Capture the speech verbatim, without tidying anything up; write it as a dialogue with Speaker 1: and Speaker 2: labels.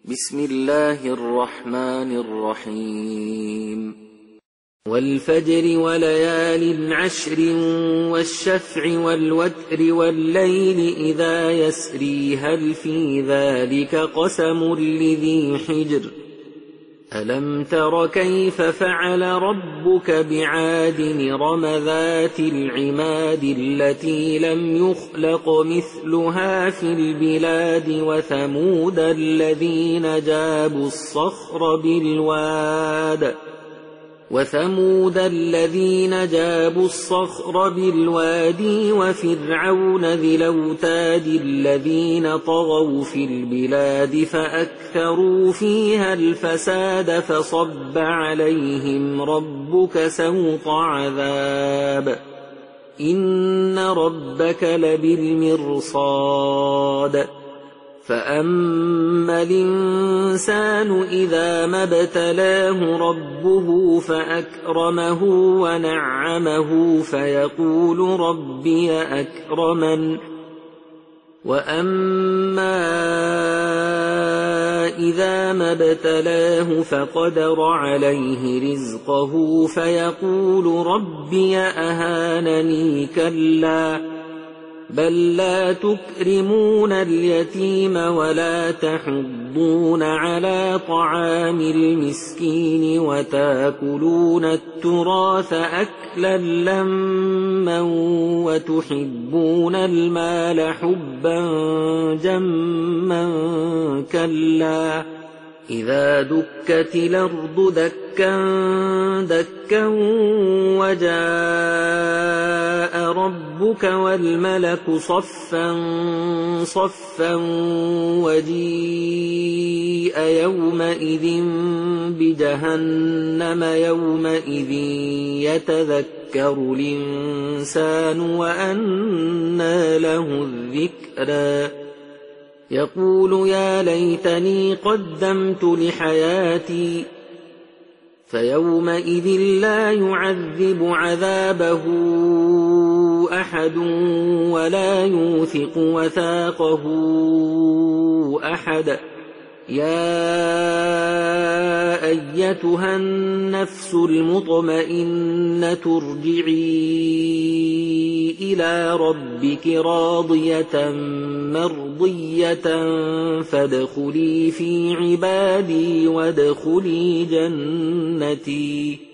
Speaker 1: بسم الله الرحمن الرحيم والفجر وليال عشر والشفع والوتر والليل إذا يسري هل في ذلك قسم لذي حجر ألم تر كيف فعل ربك بعاد إرم ذات العماد التي لم يخلق مثلها في البلاد وثمود الذين جابوا الصخر بالواد وثمود الذين جابوا الصخر بالوادي وفرعون ذي الأوتاد الذين طغوا في البلاد فأكثروا فيها الفساد فصب عليهم ربك سوط عذاب إن ربك لبالمرصاد فأما الإنسان إذا ما ابتلاه ربه فأكرمه ونعمه فيقول ربي أكرمن وأما إذا ما ابتلاه فقدر عليه رزقه فيقول ربي أهانني كلا بل لا تكرمون اليتيم ولا تحضون على طعام المسكين وتاكلون التراث أكلا لما وتحبون المال حبا جما كلا إذا دكت الأرض دكا دكا وجاء ربك والملك صفا صفا وجيء يومئذ بجهنم يومئذ يتذكر الإنسان وأنى له الذكرى يقول يا ليتني قدمت لحياتي فيومئذ لا يعذب عذابه أحد ولا يوثق وثاقه أحد يا أيتها النفس المطمئنة ارجعي إلى ربك راضية مرضية فادخلي في عبادي وادخلي جنتي